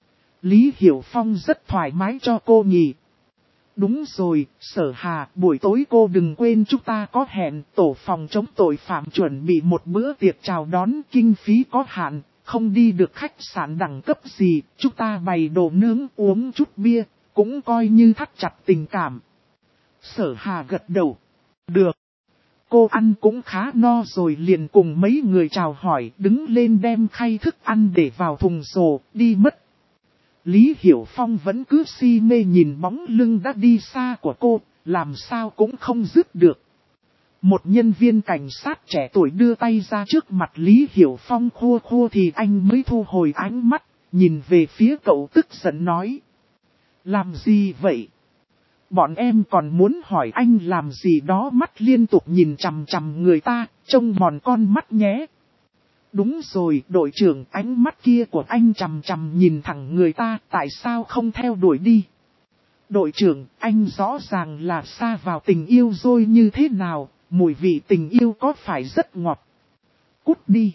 Lý Hiểu Phong rất thoải mái cho cô nghỉ. Đúng rồi, Sở Hà, buổi tối cô đừng quên chúng ta có hẹn, tổ phòng chống tội phạm chuẩn bị một bữa tiệc chào đón, kinh phí có hạn, không đi được khách sạn đẳng cấp gì, chúng ta bày đồ nướng uống chút bia, cũng coi như thắt chặt tình cảm. Sở Hà gật đầu. Được. Cô ăn cũng khá no rồi, liền cùng mấy người chào hỏi, đứng lên đem khay thức ăn để vào thùng rổ, đi mất. Lý Hiểu Phong vẫn cứ si mê nhìn bóng lưng đã đi xa của cô, làm sao cũng không dứt được. Một nhân viên cảnh sát trẻ tuổi đưa tay ra trước mặt Lý Hiểu Phong khua khua thì anh mới thu hồi ánh mắt, nhìn về phía cậu tức giận nói. Làm gì vậy? Bọn em còn muốn hỏi anh làm gì đó, mắt liên tục nhìn chằm chằm người ta, trông mòn con mắt nhé. Đúng rồi, đội trưởng, ánh mắt kia của anh chằm chằm nhìn thẳng người ta, tại sao không theo đuổi đi? Đội trưởng, anh rõ ràng là sa vào tình yêu rồi như thế nào, mùi vị tình yêu có phải rất ngọt? Cút đi!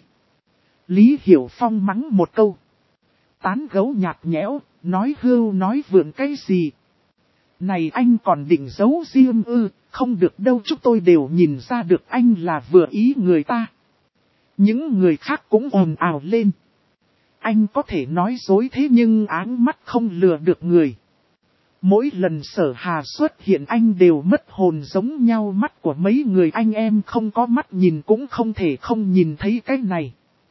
Lý Hiểu Phong mắng một câu. Tán gấu nhạt nhẽo, nói hưu nói vượn cái gì? Này anh còn định giấu riêng ư, không được đâu, chúng tôi đều nhìn ra được anh là vừa ý người ta. Những người khác cũng ồn ào lên. Anh có thể nói dối thế nhưng áng mắt không lừa được người. Mỗi lần Sở Hà xuất hiện anh đều mất hồn giống nhau, mắt của mấy người anh em không có mắt nhìn cũng không thể không nhìn thấy cái này.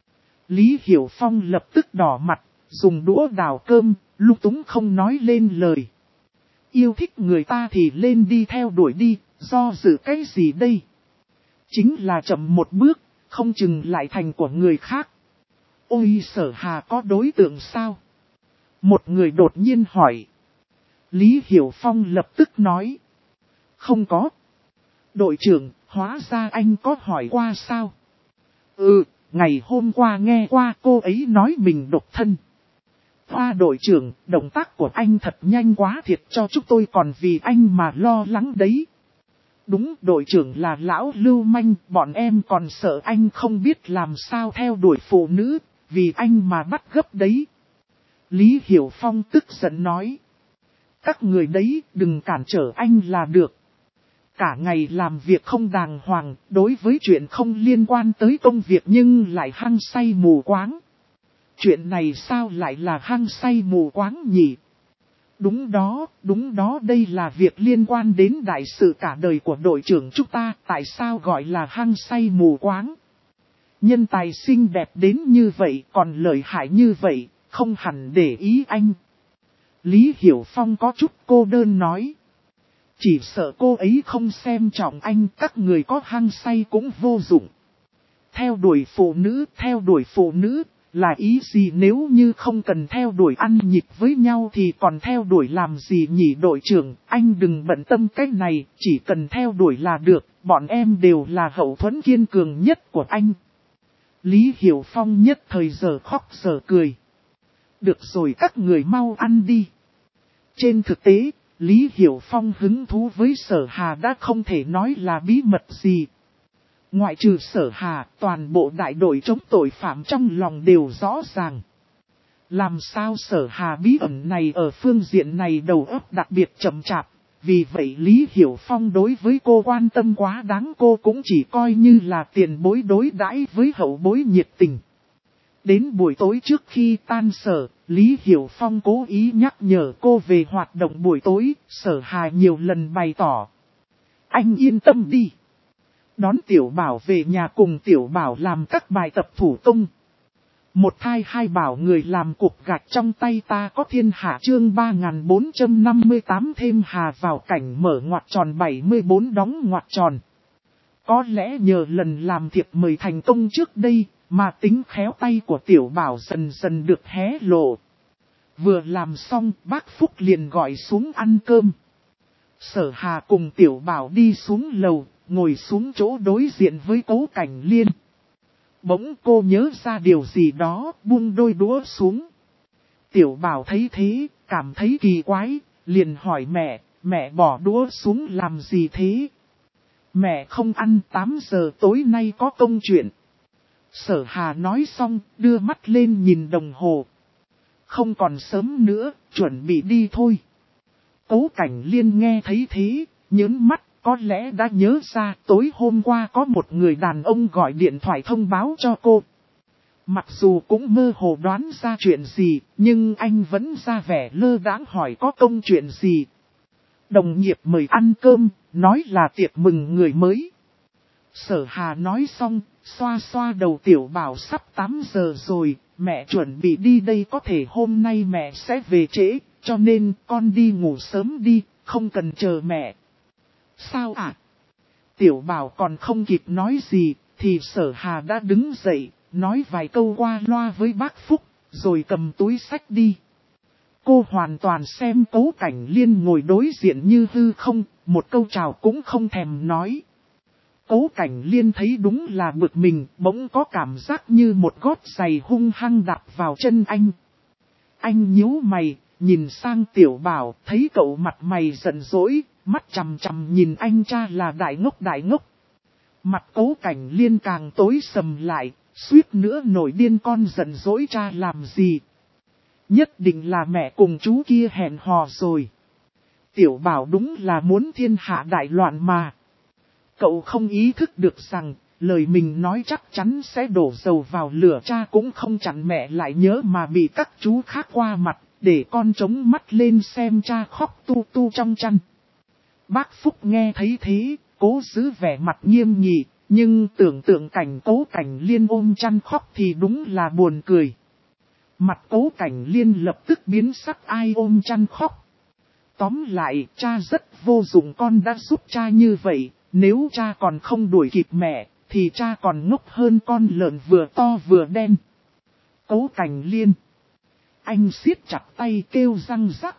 Lý Hiểu Phong lập tức đỏ mặt, dùng đũa đào cơm, lung túng không nói lên lời. Yêu thích người ta thì lên đi theo đuổi đi, do dự cái gì đây? Chính là chậm một bước, không chừng lại thành của người khác. Ôi Sở Hà có đối tượng sao? Một người đột nhiên hỏi. Lý Hiểu Phong lập tức nói. Không có. Đội trưởng, hóa ra anh có hỏi qua sao? Ngày hôm qua nghe qua cô ấy nói mình độc thân. Hoa đội trưởng, động tác của anh thật nhanh quá, thiệt cho chúng tôi còn vì anh mà lo lắng đấy. Đúng, đội trưởng là lão lưu manh, bọn em còn sợ anh không biết làm sao theo đuổi phụ nữ, vì anh mà bắt gấp đấy. Lý Hiểu Phong tức giận nói. Các người đấy, đừng cản trở anh là được. Cả ngày làm việc không đàng hoàng, đối với chuyện không liên quan tới công việc nhưng lại hăng say mù quáng. Chuyện này sao lại là hăng say mù quáng nhỉ? Đúng đó, đây là việc liên quan đến đại sự cả đời của đội trưởng chúng ta, tại sao gọi là hăng say mù quáng? Nhân tài xinh đẹp đến như vậy, còn lợi hại như vậy, không hẳn để ý anh. Lý Hiểu Phong có chút cô đơn nói. Chỉ sợ cô ấy không xem trọng anh, các người có hăng say cũng vô dụng. Theo đuổi phụ nữ, là ý gì, nếu như không cần theo đuổi ăn nhịp với nhau thì còn theo đuổi làm gì nhỉ? Đội trưởng, anh đừng bận tâm cái này, chỉ cần theo đuổi là được, bọn em đều là hậu thuẫn kiên cường nhất của anh. Lý Hiểu Phong nhất thời giờ khóc giờ cười. Được rồi, các người mau ăn đi. Trên thực tế, Lý Hiểu Phong hứng thú với Sở Hà đã không thể nói là bí mật gì. Ngoại trừ Sở Hà, toàn bộ đại đội chống tội phạm trong lòng đều rõ ràng. Làm sao Sở Hà bí ẩn này ở phương diện này đầu óc đặc biệt chậm chạp, vì vậy Lý Hiểu Phong đối với cô quan tâm quá đáng, cô cũng chỉ coi như là tiền bối đối đãi với hậu bối nhiệt tình. Đến buổi tối trước khi tan sở, Lý Hiểu Phong cố ý nhắc nhở cô về hoạt động buổi tối, Sở Hà nhiều lần bày tỏ. Anh yên tâm đi. Đón Tiểu Bảo về nhà cùng Tiểu Bảo làm các bài tập thủ công. Một thai hai bảo người làm cục gạch trong tay ta có thiên hạ chương 3458 thêm hà vào cảnh mở ngoặc tròn 74 đóng ngoặc tròn. Có lẽ nhờ lần làm thiệp mời thành công trước đây, mà tính khéo tay của Tiểu Bảo dần dần được hé lộ. Vừa làm xong, bác Phúc liền gọi xuống ăn cơm. Sở Hà cùng Tiểu Bảo đi xuống lầu, ngồi xuống chỗ đối diện với Cố Cảnh Liên. Bỗng cô nhớ ra điều gì đó, buông đôi đũa xuống. Tiểu Bảo thấy thế, cảm thấy kỳ quái, liền hỏi mẹ bỏ đũa xuống làm gì thế? Mẹ không ăn, 8 giờ tối nay có công chuyện. Sở Hà nói xong, đưa mắt lên nhìn đồng hồ. Không còn sớm nữa, chuẩn bị đi thôi. Cố Cảnh Liên nghe thấy thế, nhớn mắt, có lẽ đã nhớ ra tối hôm qua có một người đàn ông gọi điện thoại thông báo cho cô. Mặc dù cũng mơ hồ đoán ra chuyện gì, nhưng anh vẫn ra vẻ lơ đãng hỏi có công chuyện gì. Đồng nghiệp mời ăn cơm, nói là tiệc mừng người mới. Sở Hà nói xong, xoa xoa đầu Tiểu Bảo sắp 8 giờ rồi, mẹ chuẩn bị đi đây, có thể hôm nay mẹ sẽ về trễ, cho nên con đi ngủ sớm đi, không cần chờ mẹ. Sao ạ? Tiểu Bảo còn không kịp nói gì, thì Sở Hà đã đứng dậy, nói vài câu qua loa với bác Phúc, rồi cầm túi xách đi. Cô hoàn toàn xem Cố Cảnh Liên ngồi đối diện như hư không, một câu chào cũng không thèm nói. Cố Cảnh Liên thấy đúng là bực mình, bỗng có cảm giác như một gót giày hung hăng đạp vào chân anh. Anh nhíu mày, nhìn sang Tiểu Bảo, thấy cậu mặt mày giận dỗi, mắt chằm chằm nhìn anh cha là đại ngốc. Mặt Cố Cảnh Liên càng tối sầm lại, suýt nữa nổi điên, con giận dỗi cha làm gì? Nhất định là mẹ cùng chú kia hẹn hò rồi. Tiểu Bảo đúng là muốn thiên hạ đại loạn mà. Cậu không ý thức được rằng, lời mình nói chắc chắn sẽ đổ dầu vào lửa, cha cũng không chặn mẹ lại nhớ mà bị các chú khác qua mặt, để con chống mắt lên xem cha khóc tu tu trong chăn. Bác Phúc nghe thấy thế, cố giữ vẻ mặt nghiêm nghị, nhưng tưởng tượng cảnh Cố Cảnh Liên ôm chăn khóc thì đúng là buồn cười. Mặt Cố Cảnh Liên lập tức biến sắc, ai ôm chăn khóc. Tóm lại, cha rất vô dụng, con đã giúp cha như vậy, nếu cha còn không đuổi kịp mẹ, thì cha còn ngốc hơn con lợn vừa to vừa đen. Cố Cảnh Liên. Anh siết chặt tay kêu răng rắc.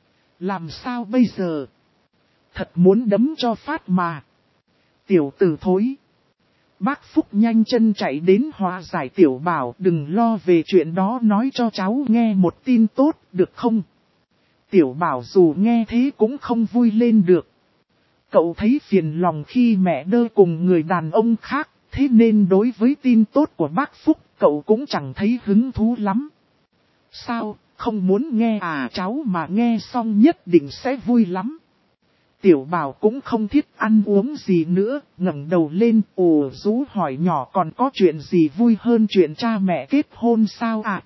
Làm sao bây giờ? Thật muốn đấm cho phát mà. Tiểu tử thối. Bác Phúc nhanh chân chạy đến hóa giải Tiểu Bảo, đừng lo về chuyện đó, nói cho cháu nghe một tin tốt, được không? Tiểu Bảo dù nghe thế cũng không vui lên được. Cậu thấy phiền lòng khi mẹ đơ cùng người đàn ông khác, thế nên đối với tin tốt của bác Phúc, cậu cũng chẳng thấy hứng thú lắm. Sao, không muốn nghe à? Cháu mà nghe xong nhất định sẽ vui lắm. Tiểu Bảo cũng không thiết ăn uống gì nữa, ngẩng đầu lên ồ rú hỏi nhỏ, còn có chuyện gì vui hơn chuyện cha mẹ kết hôn sao ạ?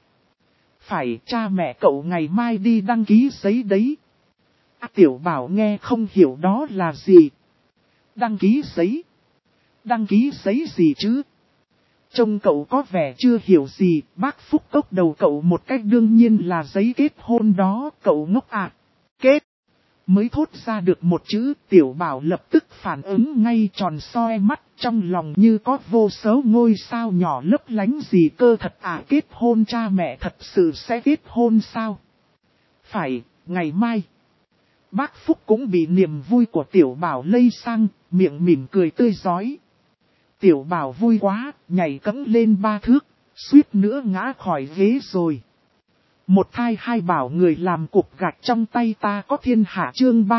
Phải, cha mẹ cậu ngày mai đi đăng ký giấy đấy. Tiểu Bảo nghe không hiểu đó là gì. Đăng ký giấy? Đăng ký giấy gì chứ? Trông cậu có vẻ chưa hiểu gì, bác Phúc cốc đầu cậu một cách đương nhiên là giấy kết hôn đó, cậu ngốc à. Kết. Mới thốt ra được một chữ, Tiểu Bảo lập tức phản ứng ngay, tròn soi mắt, trong lòng như có vô số ngôi sao nhỏ lấp lánh gì cơ, thật à? Kết hôn, cha mẹ thật sự sẽ kết hôn sao? Phải, ngày mai. Bác Phúc cũng bị niềm vui của Tiểu Bảo lây sang, miệng mỉm cười tươi rói. Tiểu Bảo vui quá, nhảy cẫng lên 3 thước, suýt nữa ngã khỏi ghế rồi. Một thai hai bảo người làm cục gạch trong tay ta có thiên hạ chương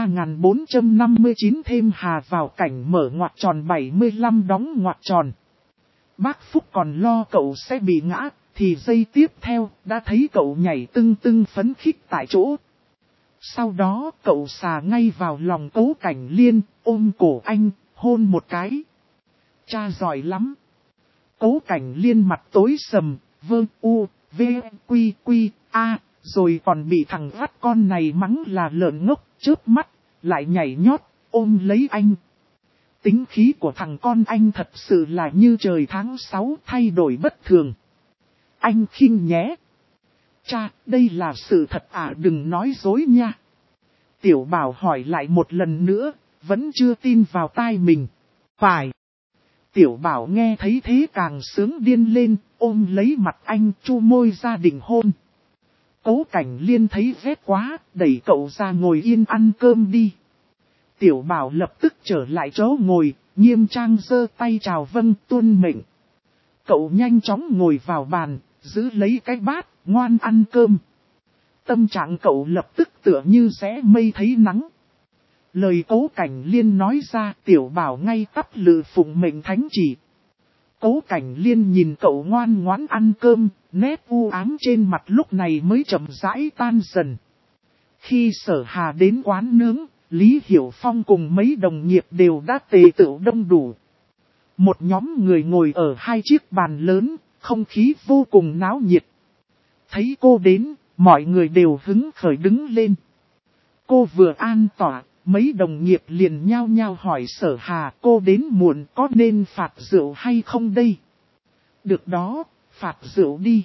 3459 thêm hà vào cảnh mở ngoặc tròn 75 đóng ngoặc tròn. Bác Phúc còn lo cậu sẽ bị ngã, thì giây tiếp theo đã thấy cậu nhảy tưng tưng phấn khích tại chỗ. Sau đó cậu xà ngay vào lòng Cố Cảnh Liên, ôm cổ anh, hôn một cái. Cha giỏi lắm. Cố Cảnh Liên mặt tối sầm, vơ u, v, quy quy, a, rồi còn bị thằng vắt con này mắng là lợn ngốc, chớp mắt, lại nhảy nhót, ôm lấy anh. Tính khí của thằng con anh thật sự là như trời tháng 6 thay đổi bất thường. Anh khinh nhé. Cha, đây là sự thật à, đừng nói dối nha. Tiểu Bảo hỏi lại một lần nữa, vẫn chưa tin vào tai mình. Phải. Tiểu Bảo nghe thấy thế càng sướng điên lên, ôm lấy mặt anh chu môi ra định hôn. Cố Cảnh Liên thấy ghét quá, đẩy cậu ra ngồi yên ăn cơm đi. Tiểu Bảo lập tức trở lại chỗ ngồi, nghiêm trang giơ tay chào vâng tuân mệnh. Cậu nhanh chóng ngồi vào bàn, giữ lấy cái bát, ngoan ăn cơm. Tâm trạng cậu lập tức tựa như rẽ mây thấy nắng. Lời Cố Cảnh Liên nói ra, Tiểu Bảo ngay tắp lự phụng mệnh thánh chỉ. Cố Cảnh Liên nhìn cậu ngoan ngoãn ăn cơm, nét u ám trên mặt lúc này mới chậm rãi tan dần. Khi Sở Hà đến quán nướng, Lý Hiểu Phong cùng mấy đồng nghiệp đều đã tề tựu đông đủ. Một nhóm người ngồi ở hai chiếc bàn lớn, không khí vô cùng náo nhiệt. Thấy cô đến, mọi người đều hứng khởi đứng lên. Cô vừa an tỏa, mấy đồng nghiệp liền nhao nhao hỏi Sở Hà cô đến muộn có nên phạt rượu hay không đây? Được đó, phạt rượu đi.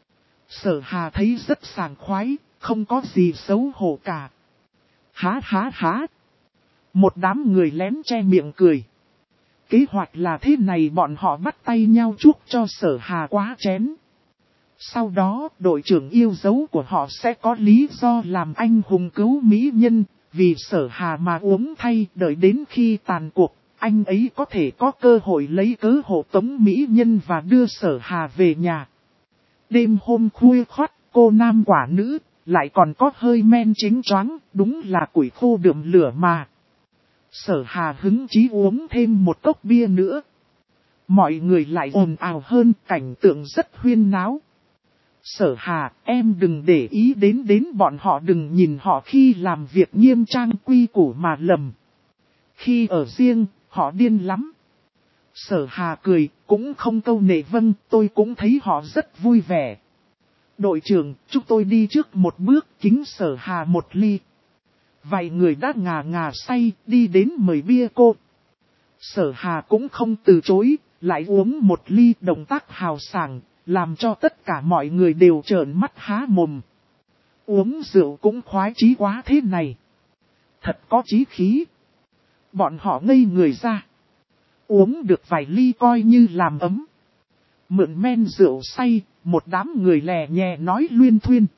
Sở Hà thấy rất sảng khoái, không có gì xấu hổ cả. Há há há. Một đám người lén che miệng cười. Kế hoạch là thế này, bọn họ bắt tay nhau chuốc cho Sở Hà quá chén. Sau đó đội trưởng yêu dấu của họ sẽ có lý do làm anh hùng cứu mỹ nhân, vì Sở Hà mà uống thay, đợi đến khi tàn cuộc, anh ấy có thể có cơ hội lấy cớ hộ tống mỹ nhân và đưa Sở Hà về nhà. Đêm hôm khuya khoắt, cô nam quả nữ, lại còn có hơi men chính choáng, đúng là củi khô đượm lửa mà. Sở Hà hứng chí uống thêm một cốc bia nữa. Mọi người lại ồn ào hơn, cảnh tượng rất huyên náo. Sở Hà, em đừng để ý đến bọn họ, đừng nhìn họ khi làm việc nghiêm trang quy củ mà lầm. Khi ở riêng, họ điên lắm. Sở Hà cười, cũng không câu nệ, vâng, tôi cũng thấy họ rất vui vẻ. Đội trưởng, chúng tôi đi trước một bước, kính Sở Hà một ly. Vài người đã ngà ngà say, đi đến mời bia cô. Sở Hà cũng không từ chối, lại uống một ly, động tác hào sảng, làm cho tất cả mọi người đều trợn mắt há mồm. Uống rượu cũng khoái chí quá thế này. Thật có chí khí. Bọn họ ngây người ra. Uống được vài ly coi như làm ấm. Mượn men rượu say, một đám người lè nhẹ nói luyên thuyên.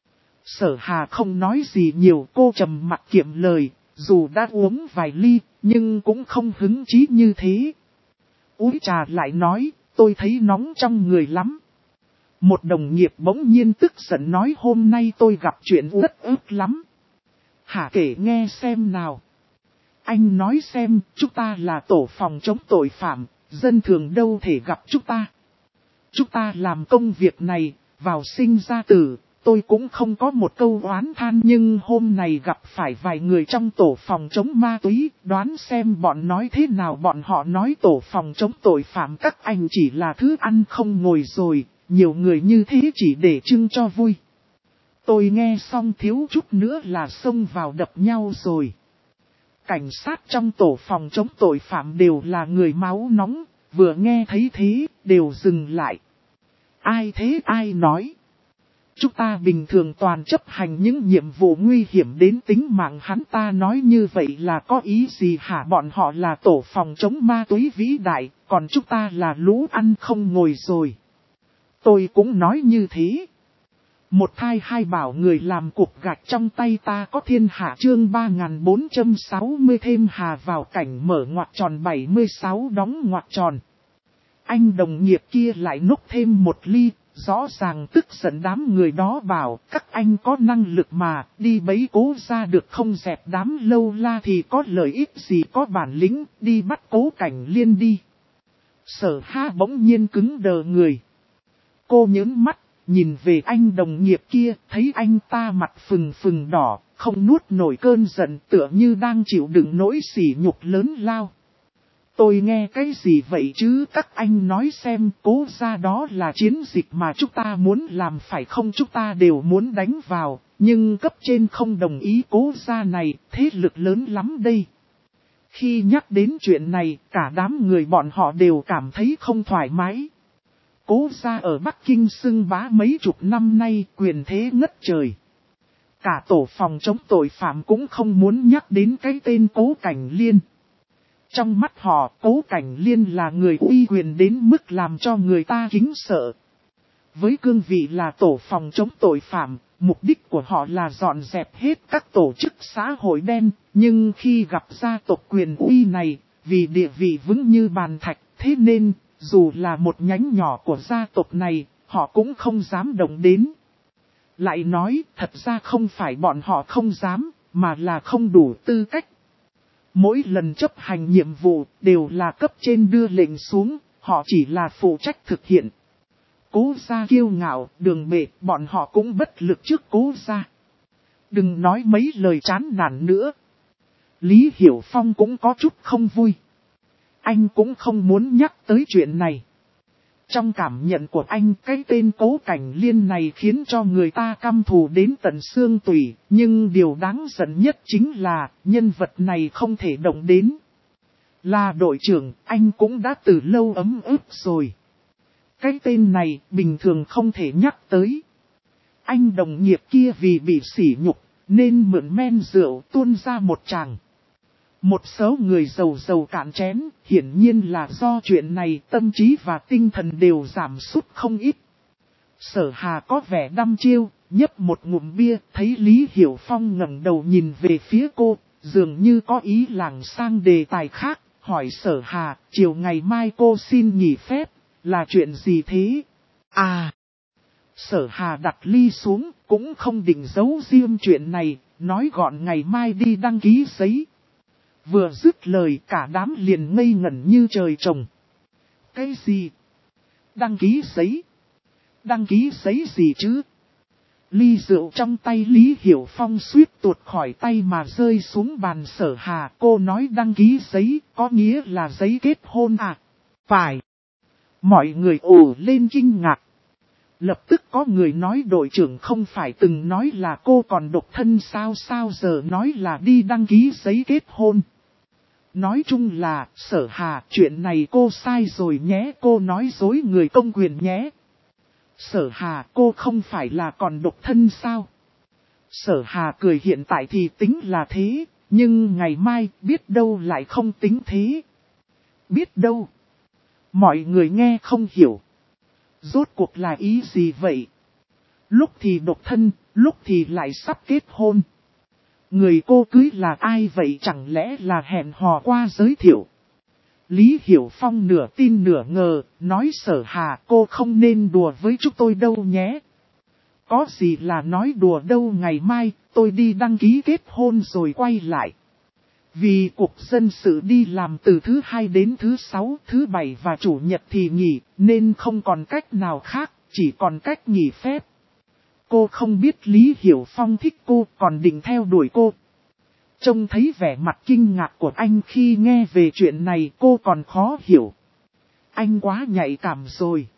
Sở Hà không nói gì nhiều, cô trầm mặc kiệm lời, dù đã uống vài ly, nhưng cũng không hứng chí như thế. Uống trà lại nói, tôi thấy nóng trong người lắm. Một đồng nghiệp bỗng nhiên tức giận nói hôm nay tôi gặp chuyện rất ức lắm. Hả, kể nghe xem nào. Anh nói xem, chúng ta là tổ phòng chống tội phạm, dân thường đâu thể gặp chúng ta. Chúng ta làm công việc này, vào sinh ra tử, tôi cũng không có một câu oán than, nhưng hôm nay gặp phải vài người trong tổ phòng chống ma túy, đoán xem bọn nói thế nào. Bọn họ nói tổ phòng chống tội phạm các anh chỉ là thứ ăn không ngồi rồi, nhiều người như thế chỉ để trưng cho vui. Tôi nghe xong thiếu chút nữa là xông vào đập nhau rồi. Cảnh sát trong tổ phòng chống tội phạm đều là người máu nóng, vừa nghe thấy thế, đều dừng lại. Ai thế ai nói? Chúng ta bình thường toàn chấp hành những nhiệm vụ nguy hiểm đến tính mạng, hắn ta nói như vậy là có ý gì hả? Bọn họ là tổ phòng chống ma túy vĩ đại, còn chúng ta là lũ ăn không ngồi rồi. Tôi cũng nói như thế. Một thai hai bảo người làm cục gạch trong tay ta có thiên hạ chương 3460 thêm hà vào cảnh mở ngoặc tròn 76 đóng ngoặc tròn. Anh đồng nghiệp kia lại nốc thêm một ly, rõ ràng tức giận đám người đó bảo các anh có năng lực mà đi bấy Cố Gia được không, dẹp đám Lâu La thì có lợi ích gì, có bản lĩnh đi bắt Cố Cảnh Liên đi. Sở Hà bỗng nhiên cứng đờ người. Cô nhớn mắt, nhìn về anh đồng nghiệp kia, thấy anh ta mặt phừng phừng đỏ, không nuốt nổi cơn giận, tựa như đang chịu đựng nỗi sỉ nhục lớn lao. Tôi nghe cái gì vậy chứ, các anh nói xem, Cố Gia đó là chiến dịch mà chúng ta muốn làm phải không, chúng ta đều muốn đánh vào, nhưng cấp trên không đồng ý. Cố Gia này, thế lực lớn lắm đây. Khi nhắc đến chuyện này, cả đám người bọn họ đều cảm thấy không thoải mái. Cố Gia ở Bắc Kinh xưng bá mấy chục năm nay, quyền thế ngất trời. Cả tổ phòng chống tội phạm cũng không muốn nhắc đến cái tên Cố Cảnh Liên. Trong mắt họ, Cố Cảnh Liên là người uy quyền đến mức làm cho người ta kính sợ. Với cương vị là tổ phòng chống tội phạm, mục đích của họ là dọn dẹp hết các tổ chức xã hội đen, nhưng khi gặp gia tộc quyền uy này, vì địa vị vững như bàn thạch, thế nên, dù là một nhánh nhỏ của gia tộc này, họ cũng không dám động đến. Lại nói, thật ra không phải bọn họ không dám, mà là không đủ tư cách. Mỗi lần chấp hành nhiệm vụ, đều là cấp trên đưa lệnh xuống, họ chỉ là phụ trách thực hiện. Cố Gia kiêu ngạo, đường bệ, bọn họ cũng bất lực trước Cố Gia. Đừng nói mấy lời chán nản nữa. Lý Hiểu Phong cũng có chút không vui. Anh cũng không muốn nhắc tới chuyện này. Trong cảm nhận của anh, cái tên Cố Cảnh Liên này khiến cho người ta căm thù đến tận xương tủy, nhưng điều đáng giận nhất chính là, nhân vật này không thể động đến. Là đội trưởng, anh cũng đã từ lâu ấm ức rồi. Cái tên này, bình thường không thể nhắc tới. Anh đồng nghiệp kia vì bị sỉ nhục, nên mượn men rượu tuôn ra một tràng. Một số người giàu cạn chén, hiển nhiên là do chuyện này tâm trí và tinh thần đều giảm sút không ít. Sở Hà có vẻ đăm chiêu, nhấp một ngụm bia, thấy Lý Hiểu Phong ngẩng đầu nhìn về phía cô, dường như có ý lảng sang đề tài khác, hỏi Sở Hà, chiều ngày mai cô xin nghỉ phép, là chuyện gì thế? À! Sở Hà đặt ly xuống, cũng không định giấu riêng chuyện này, nói gọn ngày mai đi đăng ký giấy. Vừa dứt lời cả đám liền ngây ngẩn như trời trồng. Cái gì? Đăng ký giấy? Đăng ký giấy gì chứ? Ly rượu trong tay Lý Hiểu Phong suýt tuột khỏi tay mà rơi xuống bàn. Sở Hà. Cô nói đăng ký giấy có nghĩa là giấy kết hôn à? Phải. Mọi người ồ lên kinh ngạc. Lập tức có người nói đội trưởng không phải từng nói là cô còn độc thân sao giờ nói là đi đăng ký giấy kết hôn. Nói chung là, Sở Hà, chuyện này cô sai rồi nhé, cô nói dối người công quyền nhé. Sở Hà, cô không phải là còn độc thân sao? Sở Hà cười, hiện tại thì tính là thế, nhưng ngày mai biết đâu lại không tính thế. Biết đâu? Mọi người nghe không hiểu. Rốt cuộc là ý gì vậy? Lúc thì độc thân, lúc thì lại sắp kết hôn. Người cô cưới là ai vậy, chẳng lẽ là hẹn hò qua giới thiệu? Lý Hiểu Phong nửa tin nửa ngờ, nói Sở Hà, cô không nên đùa với chúng tôi đâu nhé. Có gì là nói đùa đâu, ngày mai tôi đi đăng ký kết hôn rồi quay lại. Vì Cục Dân sự đi làm từ thứ 2 đến thứ 6, thứ 7 và Chủ nhật thì nghỉ, nên không còn cách nào khác, chỉ còn cách nghỉ phép. Cô không biết Lý Hiểu Phong thích cô, còn định theo đuổi cô. Trông thấy vẻ mặt kinh ngạc của anh khi nghe về chuyện này, cô còn khó hiểu. Anh quá nhạy cảm rồi.